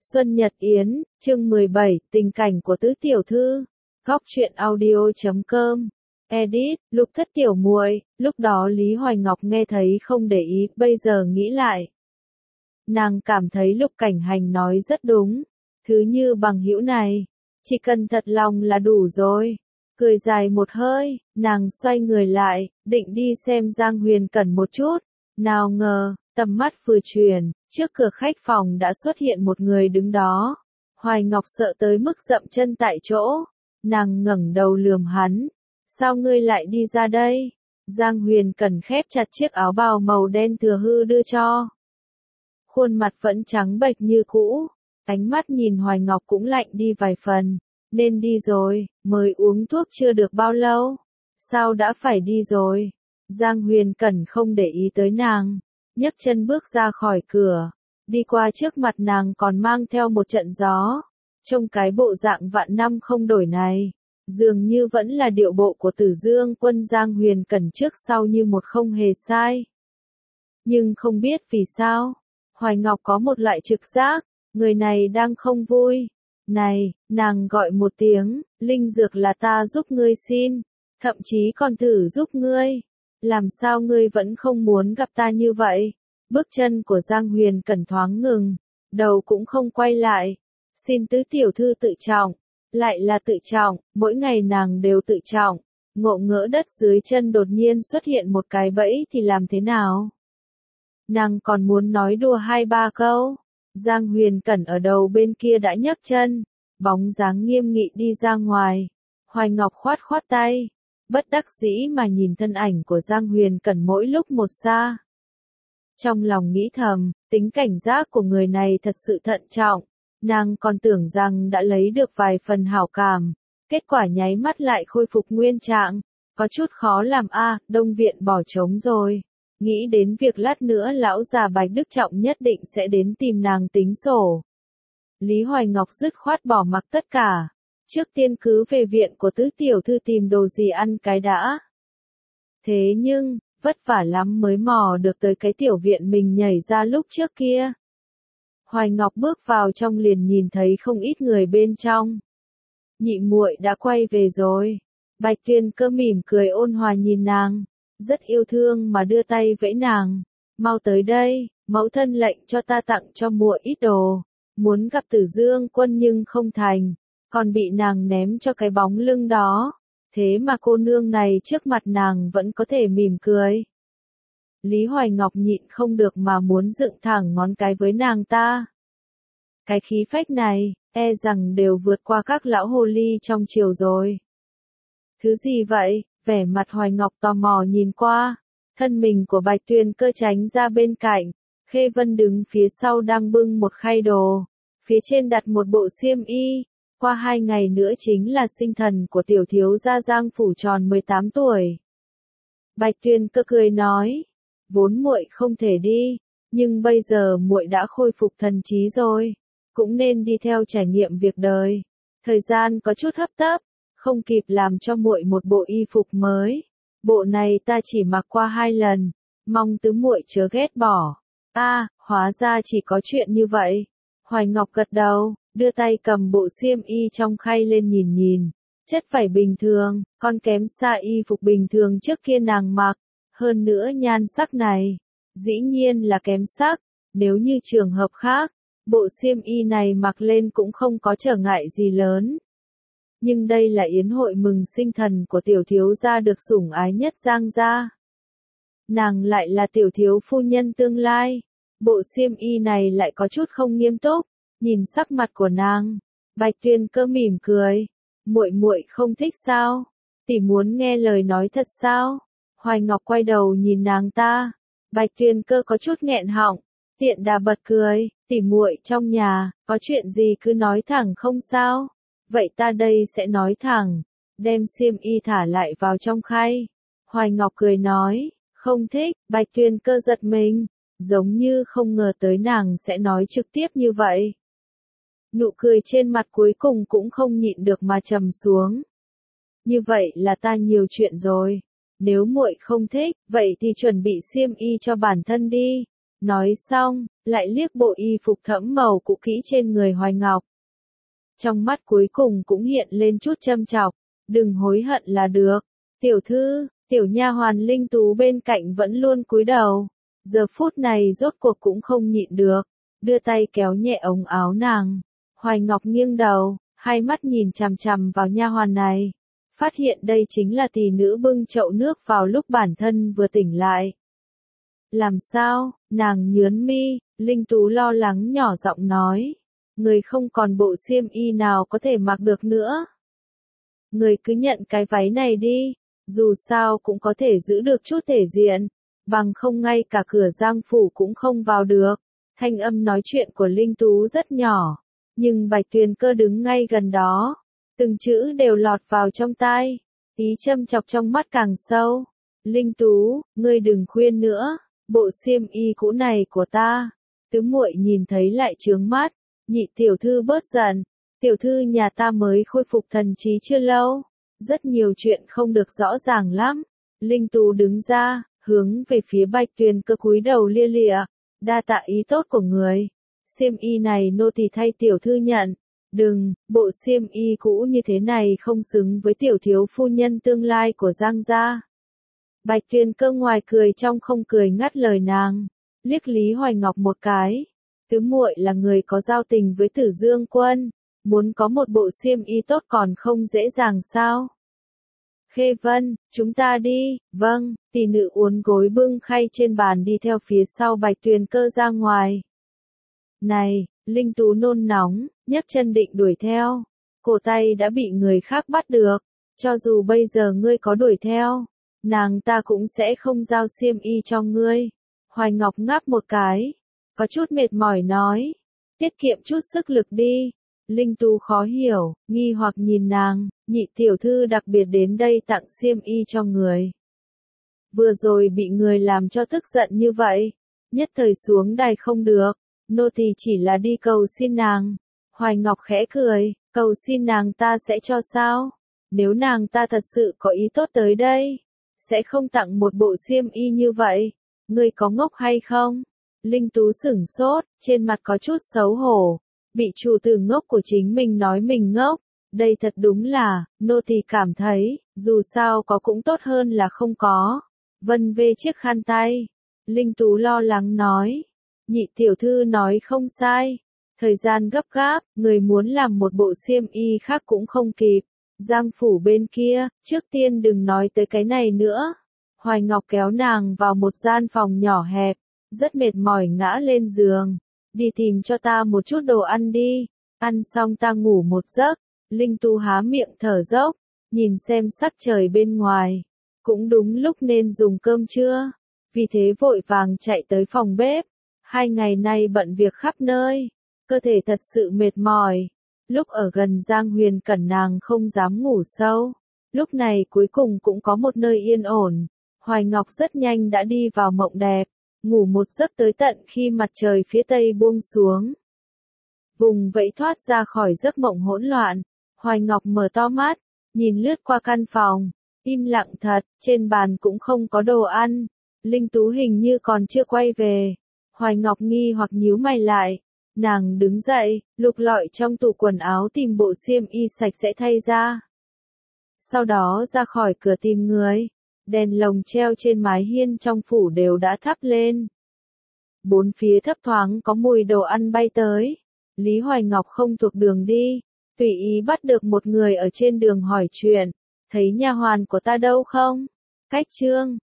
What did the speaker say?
Xuân Nhật Yến, chương 17, tình cảnh của tứ tiểu thư. Góc truyện audio.com. Edit, Lục Thất tiểu muội. Lúc đó Lý Hoài Ngọc nghe thấy không để ý, bây giờ nghĩ lại. Nàng cảm thấy Lục Cảnh Hành nói rất đúng. Thứ như bằng hữu này, chỉ cần thật lòng là đủ rồi. Cười dài một hơi, nàng xoay người lại, định đi xem Giang Huyền Cẩn một chút. Nào ngờ, tầm mắt vừa chuyển, trước cửa khách phòng đã xuất hiện một người đứng đó. Hoài Ngọc sợ tới mức dậm chân tại chỗ. Nàng ngẩng đầu lườm hắn. Sao ngươi lại đi ra đây? Giang Huyền Cẩn khép chặt chiếc áo bào màu đen thừa hư đưa cho. Khuôn mặt vẫn trắng bệch như cũ. Ánh mắt nhìn Hoài Ngọc cũng lạnh đi vài phần. Nên đi rồi, mới uống thuốc chưa được bao lâu. Sao đã phải đi rồi? Giang Huyền Cẩn không để ý tới nàng. Nhấc chân bước ra khỏi cửa. Đi qua trước mặt nàng còn mang theo một trận gió. Trông cái bộ dạng vạn năm không đổi này. Dường như vẫn là điệu bộ của Tử Dương Quân. Giang Huyền Cẩn trước sau như một không hề sai. Nhưng không biết vì sao, Hoài Ngọc có một loại trực giác, người này đang không vui. Này, nàng gọi một tiếng, linh dược là ta giúp ngươi xin, thậm chí còn thử giúp ngươi. Làm sao ngươi vẫn không muốn gặp ta như vậy? Bước chân của Giang Huyền Cẩn thoáng ngừng, đầu cũng không quay lại. Xin tứ tiểu thư tự trọng, lại là tự trọng, mỗi ngày nàng đều tự trọng. Ngộ ngỡ đất dưới chân đột nhiên xuất hiện một cái bẫy thì làm thế nào? Nàng còn muốn nói đùa hai ba câu. Giang Huyền Cẩn ở đầu bên kia đã nhấc chân, bóng dáng nghiêm nghị đi ra ngoài. Hoài Ngọc khoát khoát tay, bất đắc dĩ mà nhìn thân ảnh của Giang Huyền Cẩn mỗi lúc một xa. Trong lòng nghĩ thầm, tính cảnh giác của người này thật sự thận trọng. Nàng còn tưởng rằng đã lấy được vài phần hảo cảm, kết quả nháy mắt lại khôi phục nguyên trạng. Có chút khó làm Đông viện bỏ trống rồi. Nghĩ đến việc lát nữa lão già Bạch Đức Trọng nhất định sẽ đến tìm nàng tính sổ. Lý Hoài Ngọc dứt khoát bỏ mặc tất cả. Trước tiên cứ về viện của tứ tiểu thư tìm đồ gì ăn cái đã. Thế nhưng, vất vả lắm mới mò được tới cái tiểu viện mình nhảy ra lúc trước kia. Hoài Ngọc bước vào trong liền nhìn thấy không ít người bên trong. Nhị muội đã quay về rồi. Bạch Tuyên Cơ mỉm cười ôn hòa nhìn nàng, rất yêu thương mà đưa tay vẫy nàng. Mau tới đây, mẫu thân lệnh cho ta tặng cho muội ít đồ. Muốn gặp Tử Dương Quân nhưng không thành, còn bị nàng ném cho cái bóng lưng đó. Thế mà cô nương này trước mặt nàng vẫn có thể mỉm cười. Lý Hoài Ngọc nhịn không được mà muốn dựng thẳng ngón cái với nàng ta. Cái khí phách này, e rằng đều vượt qua các lão hồ ly trong triều rồi. Thứ gì vậy? Vẻ mặt Hoài Ngọc tò mò nhìn qua. Thân mình của Bạch Tuyên Cơ tránh ra bên cạnh. Khê Vân đứng phía sau đang bưng một khay đồ. Phía trên đặt một bộ xiêm y. Qua 2 ngày nữa chính là sinh thần của tiểu thiếu gia Giang phủ tròn 18 tuổi. Bạch Tuyên Cơ cười nói, vốn muội không thể đi, nhưng bây giờ muội đã khôi phục thần trí rồi, cũng nên đi theo trải nghiệm việc đời. Thời gian có chút hấp tấp, không kịp làm cho muội một bộ y phục mới. Bộ này ta chỉ mặc qua 2 lần, mong tứ muội chớ ghét bỏ. Hóa ra chỉ có chuyện như vậy. Hoài Ngọc gật đầu, đưa tay cầm bộ xiêm y trong khay lên nhìn nhìn. Chất vải bình thường, còn kém xa y phục bình thường trước kia nàng mặc. Hơn nữa nhan sắc này, dĩ nhiên là kém sắc. Nếu như trường hợp khác, bộ xiêm y này mặc lên cũng không có trở ngại gì lớn. Nhưng đây là yến hội mừng sinh thần của tiểu thiếu gia được sủng ái nhất Giang gia. Nàng lại là tiểu thiếu phu nhân tương lai. Bộ xiêm y này lại có chút không nghiêm túc. Nhìn sắc mặt của nàng, Bạch Tuyên Cơ mỉm cười. Muội không thích sao? Tỷ muốn nghe lời nói thật sao? Hoài Ngọc quay đầu nhìn nàng ta. Bạch Tuyên Cơ có chút nghẹn họng, tiện đà bật cười. Tỷ muội trong nhà, có chuyện gì cứ nói thẳng không sao? Vậy ta đây sẽ nói thẳng. Đem xiêm y thả lại vào trong khay. Hoài Ngọc cười nói, không thích. Bạch Tuyên Cơ giật mình, giống như không ngờ tới nàng sẽ nói trực tiếp như vậy. Nụ cười trên mặt cuối cùng cũng không nhịn được mà trầm xuống. Như vậy là ta nhiều chuyện rồi. Nếu muội không thích, vậy thì chuẩn bị xiêm y cho bản thân đi. Nói xong, lại liếc bộ y phục thẫm màu cũ kỹ trên người Hoài Ngọc. Trong mắt cuối cùng cũng hiện lên chút châm chọc, đừng hối hận là được. Tiểu thư, tiểu nha hoàn Linh Tú bên cạnh vẫn luôn cúi đầu, giờ phút này rốt cuộc cũng không nhịn được, đưa tay kéo nhẹ ống áo nàng. Hoài Ngọc nghiêng đầu, hai mắt nhìn chằm chằm vào nha hoàn này, phát hiện đây chính là tỷ nữ bưng chậu nước vào lúc bản thân vừa tỉnh lại. Làm sao? Nàng nhướng mi, Linh Tú lo lắng nhỏ giọng nói, người không còn bộ xiêm y nào có thể mặc được nữa. Người cứ nhận cái váy này đi, dù sao cũng có thể giữ được chút thể diện, bằng không ngay cả cửa Giang phủ cũng không vào được. Thanh âm nói chuyện của Linh Tú rất nhỏ, nhưng Bạch Tuyền Cơ đứng ngay gần đó, từng chữ đều lọt vào trong tai, ý châm chọc trong mắt càng sâu. Linh Tú, ngươi đừng khuyên nữa, bộ xiêm y cũ này của ta, tứ muội nhìn thấy lại chướng mắt. Nhị tiểu thư bớt giận, tiểu thư nhà ta mới khôi phục thần trí chưa lâu, rất nhiều chuyện không được rõ ràng lắm. Linh Tú đứng ra, hướng về phía Bạch Tuyền Cơ cúi đầu lia lịa, đa tạ ý tốt của người. Xiêm y này nô tỳ thay tiểu thư nhận. Đừng, bộ xiêm y cũ như thế này không xứng với tiểu thiếu phu nhân tương lai của Giang gia. Bạch Tuyền Cơ ngoài cười trong không cười ngắt lời nàng, liếc Lý Hoài Ngọc một cái. Tứ muội là người có giao tình với Tử Dương Quân, muốn có một bộ xiêm y tốt còn không dễ dàng sao? Khê Vân, chúng ta đi. Vâng, tỷ nữ uốn gối bưng khay trên bàn đi theo phía sau Bạch Tuyền Cơ ra ngoài. Này, Linh Tú nôn nóng, nhấc chân định đuổi theo, cổ tay đã bị người khác bắt được, cho dù bây giờ ngươi có đuổi theo, nàng ta cũng sẽ không giao xiêm y cho ngươi. Hoài Ngọc ngáp một cái, có chút mệt mỏi nói, tiết kiệm chút sức lực đi. Linh Tú khó hiểu, nghi hoặc nhìn nàng, nhị tiểu thư đặc biệt đến đây tặng xiêm y cho người. Vừa rồi bị người làm cho tức giận như vậy, nhất thời xuống đài không được, nô tỳ chỉ là đi cầu xin nàng. Hoài Ngọc khẽ cười, cầu xin nàng ta sẽ cho sao? Nếu nàng ta thật sự có ý tốt tới đây, sẽ không tặng một bộ xiêm y như vậy. Ngươi có ngốc hay không? Linh Tú sửng sốt, trên mặt có chút xấu hổ, bị chủ tử ngốc của chính mình nói mình ngốc. Đây thật đúng là, nô tỳ cảm thấy, dù sao có cũng tốt hơn là không có. Vân vê chiếc khăn tay. Linh Tú lo lắng nói, nhị tiểu thư nói không sai. Thời gian gấp gáp, người muốn làm một bộ xiêm y khác cũng không kịp. Giang phủ bên kia, trước tiên đừng nói tới cái này nữa. Hoài Ngọc kéo nàng vào một gian phòng nhỏ hẹp, rất mệt mỏi ngã lên giường. Đi tìm cho ta một chút đồ ăn đi, ăn xong ta ngủ một giấc. Linh Tú há miệng thở dốc, nhìn xem sắc trời bên ngoài. Cũng đúng lúc nên dùng cơm trưa, vì thế vội vàng chạy tới phòng bếp. 2 ngày nay bận việc khắp nơi, cơ thể thật sự mệt mỏi. Lúc ở gần Giang Huyền Cẩn nàng không dám ngủ sâu. Lúc này cuối cùng cũng có một nơi yên ổn. Hoài Ngọc rất nhanh đã đi vào mộng đẹp, ngủ một giấc tới tận khi mặt trời phía tây buông xuống. Vùng vẫy thoát ra khỏi giấc mộng hỗn loạn, Hoài Ngọc mở to mắt, nhìn lướt qua căn phòng, im lặng thật, trên bàn cũng không có đồ ăn. Linh Tú hình như còn chưa quay về. Hoài Ngọc nghi hoặc nhíu mày lại. Nàng đứng dậy, lục lọi trong tủ quần áo tìm bộ xiêm y sạch sẽ thay ra. Sau đó ra khỏi cửa tìm người. Đèn lồng treo trên mái hiên trong phủ đều đã thắp lên. Bốn phía thấp thoáng có mùi đồ ăn bay tới. Lý Hoài Ngọc không thuộc đường đi, tùy ý bắt được một người ở trên đường hỏi chuyện. Thấy nha hoàn của ta đâu không? Cách trương,